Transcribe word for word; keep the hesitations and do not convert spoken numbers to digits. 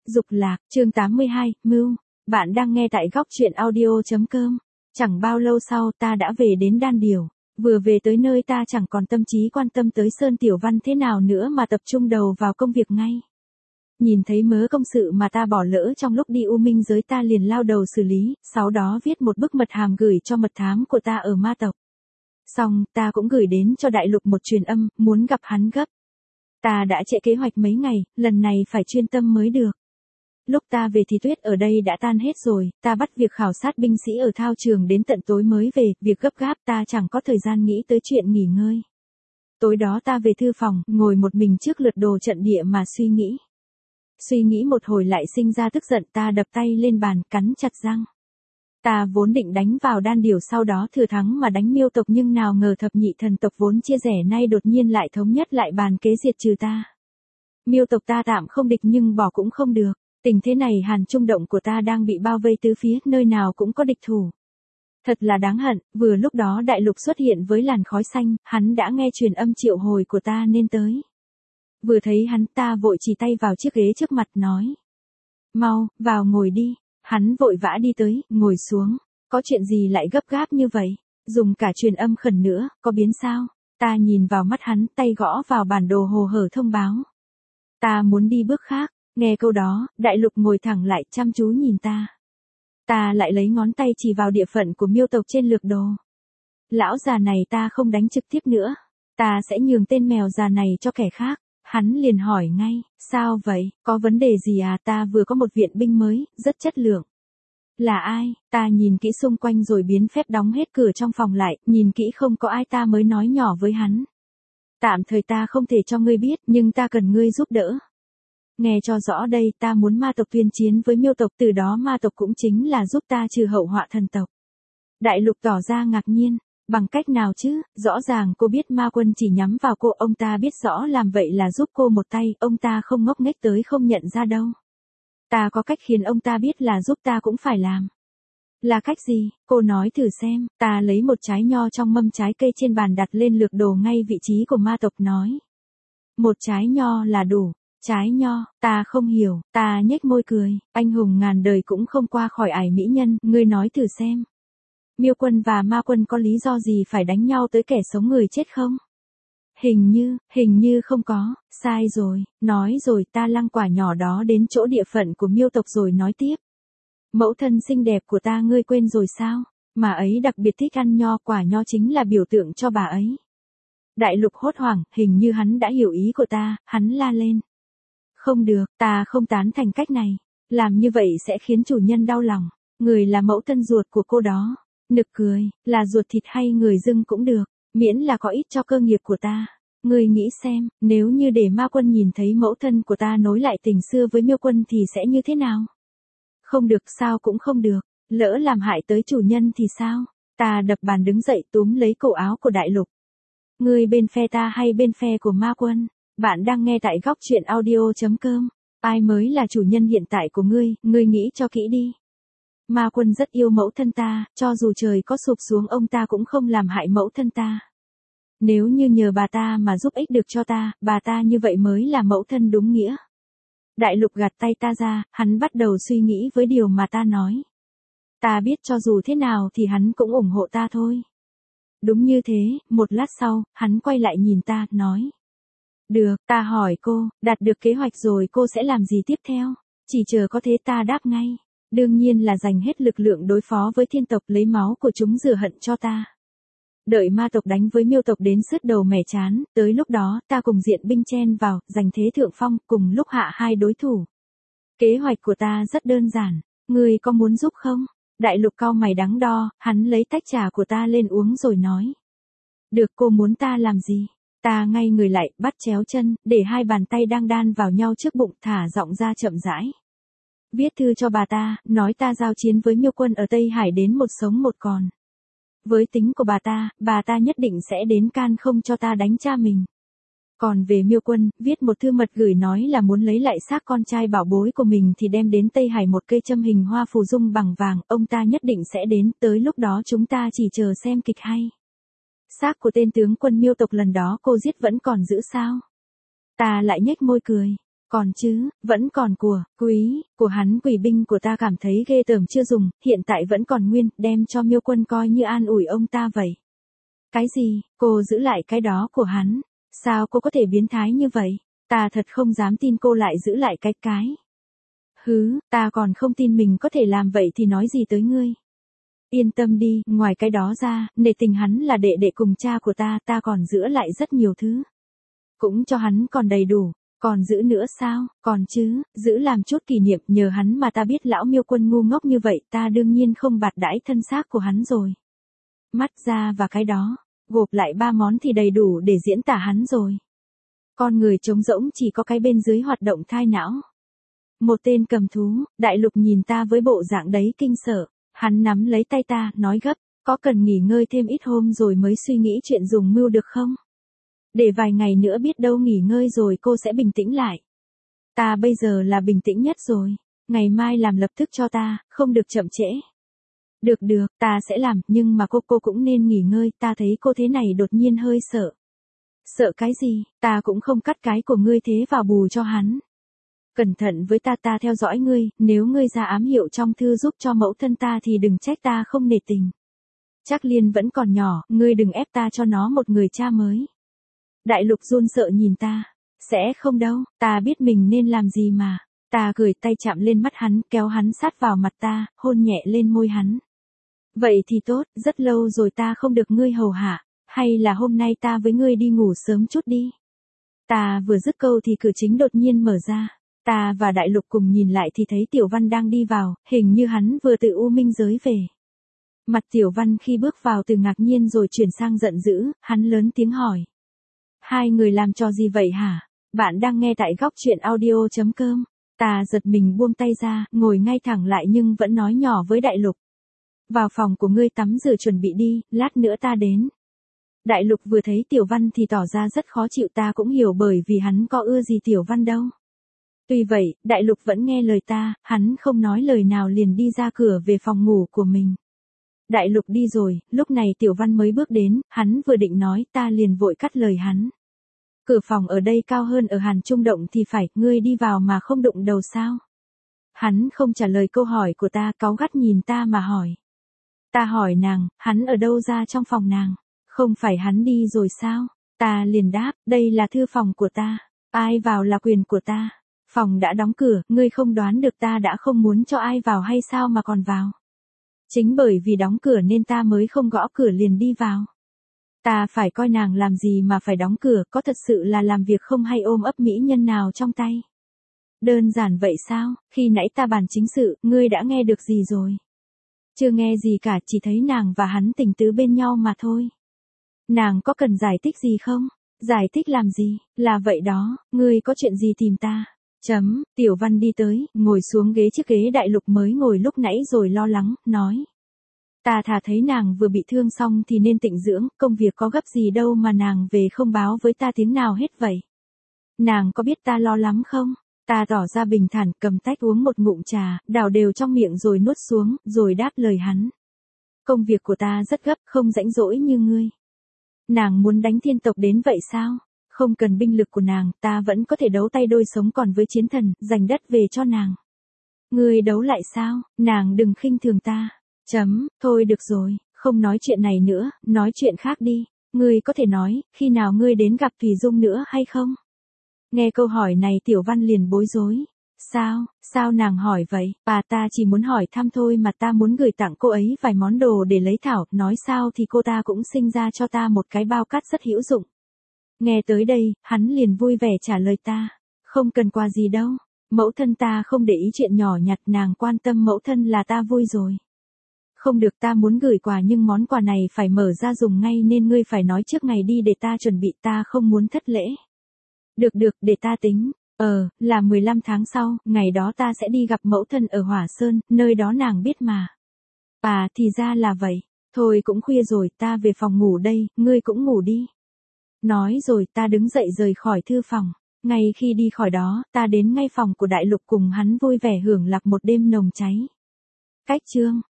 Dục lạc, chương tám mươi hai, Mưu. Bạn đang nghe tại góc truyện audio.com. Chẳng bao lâu sau ta đã về đến Đan Điểu. Vừa về tới nơi ta chẳng còn tâm trí quan tâm tới Sơn Tiểu Văn thế nào nữa mà tập trung đầu vào công việc ngay. Nhìn thấy mớ công sự mà ta bỏ lỡ trong lúc đi U Minh giới ta liền lao đầu xử lý, sau đó viết một bức mật hàm gửi cho mật thám của ta ở ma tộc. Xong, ta cũng gửi đến cho Đại Lục một truyền âm, muốn gặp hắn gấp. Ta đã trễ kế hoạch mấy ngày, lần này phải chuyên tâm mới được. Lúc ta về thì tuyết ở đây đã tan hết rồi, ta bắt việc khảo sát binh sĩ ở thao trường đến tận tối mới về, việc gấp gáp ta chẳng có thời gian nghĩ tới chuyện nghỉ ngơi. Tối đó ta về thư phòng, ngồi một mình trước lượt đồ trận địa mà suy nghĩ. Suy nghĩ một hồi lại sinh ra tức giận ta đập tay lên bàn, cắn chặt răng. Ta vốn định đánh vào Đan Điểu sau đó thừa thắng mà đánh Miêu tộc nhưng nào ngờ thập nhị thần tộc vốn chia rẽ nay đột nhiên lại thống nhất lại bàn kế diệt trừ ta. Miêu tộc ta tạm không địch nhưng bỏ cũng không được. Tình thế này Hàn Trung Động của ta đang bị bao vây tứ phía, nơi nào cũng có địch thủ. Thật là đáng hận, vừa lúc đó Đại Lục xuất hiện với làn khói xanh, hắn đã nghe truyền âm triệu hồi của ta nên tới. Vừa thấy hắn ta vội chỉ tay vào chiếc ghế trước mặt nói. Mau, vào ngồi đi. Hắn vội vã đi tới, ngồi xuống. Có chuyện gì lại gấp gáp như vậy? Dùng cả truyền âm khẩn nữa, có biến sao? Ta nhìn vào mắt hắn, tay gõ vào bản đồ hồ hở thông báo. Ta muốn đi bước khác. Nghe câu đó, Đại Lục ngồi thẳng lại chăm chú nhìn ta. Ta lại lấy ngón tay chỉ vào địa phận của Miêu tộc trên lược đồ. Lão già này ta không đánh trực tiếp nữa. Ta sẽ nhường tên mèo già này cho kẻ khác. Hắn liền hỏi ngay, sao vậy, có vấn đề gì à? Ta vừa có một viện binh mới, rất chất lượng. Là ai? Ta nhìn kỹ xung quanh rồi biến phép đóng hết cửa trong phòng lại, nhìn kỹ không có ai ta mới nói nhỏ với hắn. Tạm thời ta không thể cho ngươi biết, nhưng ta cần ngươi giúp đỡ. Nghe cho rõ đây, ta muốn ma tộc tuyên chiến với Miêu tộc, từ đó ma tộc cũng chính là giúp ta trừ hậu họa thần tộc. Đại Lục tỏ ra ngạc nhiên. Bằng cách nào chứ, rõ ràng cô biết ma quân chỉ nhắm vào cô, ông ta biết rõ làm vậy là giúp cô một tay, ông ta không ngốc nghếch tới không nhận ra đâu. Ta có cách khiến ông ta biết là giúp ta cũng phải làm. Là cách gì, cô nói thử xem, ta lấy một trái nho trong mâm trái cây trên bàn đặt lên lược đồ ngay vị trí của ma tộc nói. Một trái nho là đủ, trái nho, ta không hiểu, ta nhếch môi cười, anh hùng ngàn đời cũng không qua khỏi ải mỹ nhân, ngươi nói thử xem. Miêu quân và ma quân có lý do gì phải đánh nhau tới kẻ sống người chết không? Hình như, hình như không có, sai rồi, nói rồi ta lăng quả nhỏ đó đến chỗ địa phận của Miêu tộc rồi nói tiếp. Mẫu thân xinh đẹp của ta ngươi quên rồi sao? Mà ấy đặc biệt thích ăn nho, quả nho chính là biểu tượng cho bà ấy. Đại Lục hốt hoảng, hình như hắn đã hiểu ý của ta, hắn la lên. Không được, ta không tán thành cách này, làm như vậy sẽ khiến chủ nhân đau lòng, người là mẫu thân ruột của cô đó. Nực cười, là ruột thịt hay người dưng cũng được, miễn là có ích cho cơ nghiệp của ta. Ngươi nghĩ xem, nếu như để ma quân nhìn thấy mẫu thân của ta nối lại tình xưa với Miêu quân thì sẽ như thế nào? Không được, sao cũng không được, lỡ làm hại tới chủ nhân thì sao? Ta đập bàn đứng dậy túm lấy cổ áo của Đại Lục. Ngươi bên phe ta hay bên phe của ma quân? Bạn đang nghe tại góc truyện audio.com. Ai mới là chủ nhân hiện tại của ngươi, ngươi nghĩ cho kỹ đi. Ma quân rất yêu mẫu thân ta, cho dù trời có sụp xuống ông ta cũng không làm hại mẫu thân ta. Nếu như nhờ bà ta mà giúp ích được cho ta, bà ta như vậy mới là mẫu thân đúng nghĩa. Đại Lục gạt tay ta ra, hắn bắt đầu suy nghĩ với điều mà ta nói. Ta biết cho dù thế nào thì hắn cũng ủng hộ ta thôi. Đúng như thế, một lát sau, hắn quay lại nhìn ta, nói. Được, ta hỏi cô, đạt được kế hoạch rồi cô sẽ làm gì tiếp theo? Chỉ chờ có thế ta đáp ngay. Đương nhiên là dành hết lực lượng đối phó với thiên tộc, lấy máu của chúng rửa hận cho ta. Đợi ma tộc đánh với Miêu tộc đến sứt đầu mẻ chán, tới lúc đó ta cùng diện binh chen vào, giành thế thượng phong, cùng lúc hạ hai đối thủ. Kế hoạch của ta rất đơn giản, ngươi có muốn giúp không? Đại Lục cau mày đắn đo, hắn lấy tách trà của ta lên uống rồi nói. Được, cô muốn ta làm gì? Ta ngay người lại, bắt chéo chân, để hai bàn tay đang đan vào nhau trước bụng, thả giọng ra chậm rãi. Viết thư cho bà ta, nói ta giao chiến với Miêu quân ở Tây Hải đến một sống một còn. Với tính của bà ta, bà ta nhất định sẽ đến can không cho ta đánh cha mình. Còn về Miêu quân, viết một thư mật gửi nói là muốn lấy lại xác con trai bảo bối của mình thì đem đến Tây Hải một cây châm hình hoa phù dung bằng vàng, ông ta nhất định sẽ đến, tới lúc đó chúng ta chỉ chờ xem kịch hay. Xác của tên tướng quân Miêu tộc lần đó cô giết vẫn còn giữ sao? Ta lại nhếch môi cười. Còn chứ, vẫn còn của, quý, của hắn quỷ binh của ta cảm thấy ghê tởm chưa dùng, hiện tại vẫn còn nguyên, đem cho Miêu Quân coi như an ủi ông ta vậy. Cái gì, cô giữ lại cái đó của hắn? Sao cô có thể biến thái như vậy? Ta thật không dám tin cô lại giữ lại cái cái. Hứ, ta còn không tin mình có thể làm vậy thì nói gì tới ngươi. Yên tâm đi, ngoài cái đó ra, nể tình hắn là đệ đệ cùng cha của ta, ta còn giữ lại rất nhiều thứ. Cũng cho hắn còn đầy đủ, còn giữ nữa sao, còn chứ, giữ làm chút kỷ niệm, nhờ hắn mà ta biết lão Miêu Quân ngu ngốc như vậy, ta đương nhiên không bạt đãi thân xác của hắn rồi. Mắt ra và cái đó, gộp lại ba món thì đầy đủ để diễn tả hắn rồi. Con người trống rỗng chỉ có cái bên dưới hoạt động thai não. Một tên cầm thú, Đại Lục nhìn ta với bộ dạng đấy kinh sợ, hắn nắm lấy tay ta, nói gấp, có cần nghỉ ngơi thêm ít hôm rồi mới suy nghĩ chuyện dùng mưu được không? Để vài ngày nữa biết đâu nghỉ ngơi rồi cô sẽ bình tĩnh lại. Ta bây giờ là bình tĩnh nhất rồi, ngày mai làm lập tức cho ta, không được chậm trễ. Được được, ta sẽ làm, nhưng mà cô cô cũng nên nghỉ ngơi, ta thấy cô thế này đột nhiên hơi sợ. Sợ cái gì, ta cũng không cắt cái của ngươi thế vào bù cho hắn. Cẩn thận với ta, ta theo dõi ngươi, nếu ngươi ra ám hiệu trong thư giúp cho mẫu thân ta thì đừng trách ta không nể tình. Chắc Liên vẫn còn nhỏ, ngươi đừng ép ta cho nó một người cha mới. Đại Lục run sợ nhìn ta, sẽ không đâu, ta biết mình nên làm gì mà. Ta gửi tay chạm lên mắt hắn, kéo hắn sát vào mặt ta, hôn nhẹ lên môi hắn. Vậy thì tốt, rất lâu rồi ta không được ngươi hầu hạ, hay là hôm nay ta với ngươi đi ngủ sớm chút đi. Ta vừa dứt câu thì cửa chính đột nhiên mở ra. Ta và Đại Lục cùng nhìn lại thì thấy Tiểu Văn đang đi vào, hình như hắn vừa từ U Minh giới về. Mặt Tiểu Văn khi bước vào từ ngạc nhiên rồi chuyển sang giận dữ, hắn lớn tiếng hỏi. Hai người làm trò gì vậy hả? Bạn đang nghe tại góc truyện audio chấm com. Ta giật mình buông tay ra, ngồi ngay thẳng lại nhưng vẫn nói nhỏ với Đại Lục. Vào phòng của ngươi tắm rửa chuẩn bị đi, lát nữa ta đến. Đại Lục vừa thấy Tiểu Văn thì tỏ ra rất khó chịu, ta cũng hiểu bởi vì hắn có ưa gì Tiểu Văn đâu. Tuy vậy, Đại Lục vẫn nghe lời ta, hắn không nói lời nào liền đi ra cửa về phòng ngủ của mình. Đại Lục đi rồi, lúc này Tiểu Văn mới bước đến, hắn vừa định nói ta liền vội cắt lời hắn. Cửa phòng ở đây cao hơn ở Hàn Trung Động thì phải, ngươi đi vào mà không đụng đầu sao? Hắn không trả lời câu hỏi của ta, cáu gắt nhìn ta mà hỏi. Ta hỏi nàng, hắn ở đâu ra trong phòng nàng? Không phải hắn đi rồi sao? Ta liền đáp, đây là thư phòng của ta, ai vào là quyền của ta. Phòng đã đóng cửa, ngươi không đoán được ta đã không muốn cho ai vào hay sao mà còn vào? Chính bởi vì đóng cửa nên ta mới không gõ cửa liền đi vào. Ta phải coi nàng làm gì mà phải đóng cửa, có thật sự là làm việc không hay ôm ấp mỹ nhân nào trong tay. Đơn giản vậy sao, khi nãy ta bàn chính sự, ngươi đã nghe được gì rồi? Chưa nghe gì cả, chỉ thấy nàng và hắn tình tứ bên nhau mà thôi. Nàng có cần giải thích gì không? Giải thích làm gì, là vậy đó, ngươi có chuyện gì tìm ta? Chấm, Tiểu Văn đi tới, ngồi xuống ghế chiếc ghế Đại Lục mới ngồi lúc nãy rồi lo lắng, nói. Ta thà thấy nàng vừa bị thương xong thì nên tịnh dưỡng, công việc có gấp gì đâu mà nàng về không báo với ta tiếng nào hết vậy. Nàng có biết ta lo lắm không? Ta tỏ ra bình thản, cầm tách uống một ngụm trà, đảo đều trong miệng rồi nuốt xuống, rồi đáp lời hắn. Công việc của ta rất gấp, không rãnh rỗi như ngươi. Nàng muốn đánh thiên tộc đến vậy sao? Không cần binh lực của nàng, ta vẫn có thể đấu tay đôi sống còn với chiến thần, giành đất về cho nàng. Ngươi đấu lại sao? Nàng đừng khinh thường ta. Chấm, thôi được rồi, không nói chuyện này nữa, nói chuyện khác đi. Ngươi có thể nói, khi nào ngươi đến gặp Thủy Dung nữa hay không? Nghe câu hỏi này Tiểu Văn liền bối rối. Sao, sao nàng hỏi vậy? Bà ta chỉ muốn hỏi thăm thôi mà, ta muốn gửi tặng cô ấy vài món đồ để lấy thảo, nói sao thì cô ta cũng sinh ra cho ta một cái bao cát rất hữu dụng. Nghe tới đây, hắn liền vui vẻ trả lời ta. Không cần quà gì đâu, mẫu thân ta không để ý chuyện nhỏ nhặt, nàng quan tâm mẫu thân là ta vui rồi. Không được, ta muốn gửi quà nhưng món quà này phải mở ra dùng ngay nên ngươi phải nói trước ngày đi để ta chuẩn bị, ta không muốn thất lễ. Được được, để ta tính. Ờ, là mười lăm tháng sau, ngày đó ta sẽ đi gặp mẫu thân ở Hỏa Sơn, nơi đó nàng biết mà. À, thì ra là vậy. Thôi cũng khuya rồi, ta về phòng ngủ đây, ngươi cũng ngủ đi. Nói rồi ta đứng dậy rời khỏi thư phòng. Ngay khi đi khỏi đó, ta đến ngay phòng của Đại Lục cùng hắn vui vẻ hưởng lạc một đêm nồng cháy. Cách chương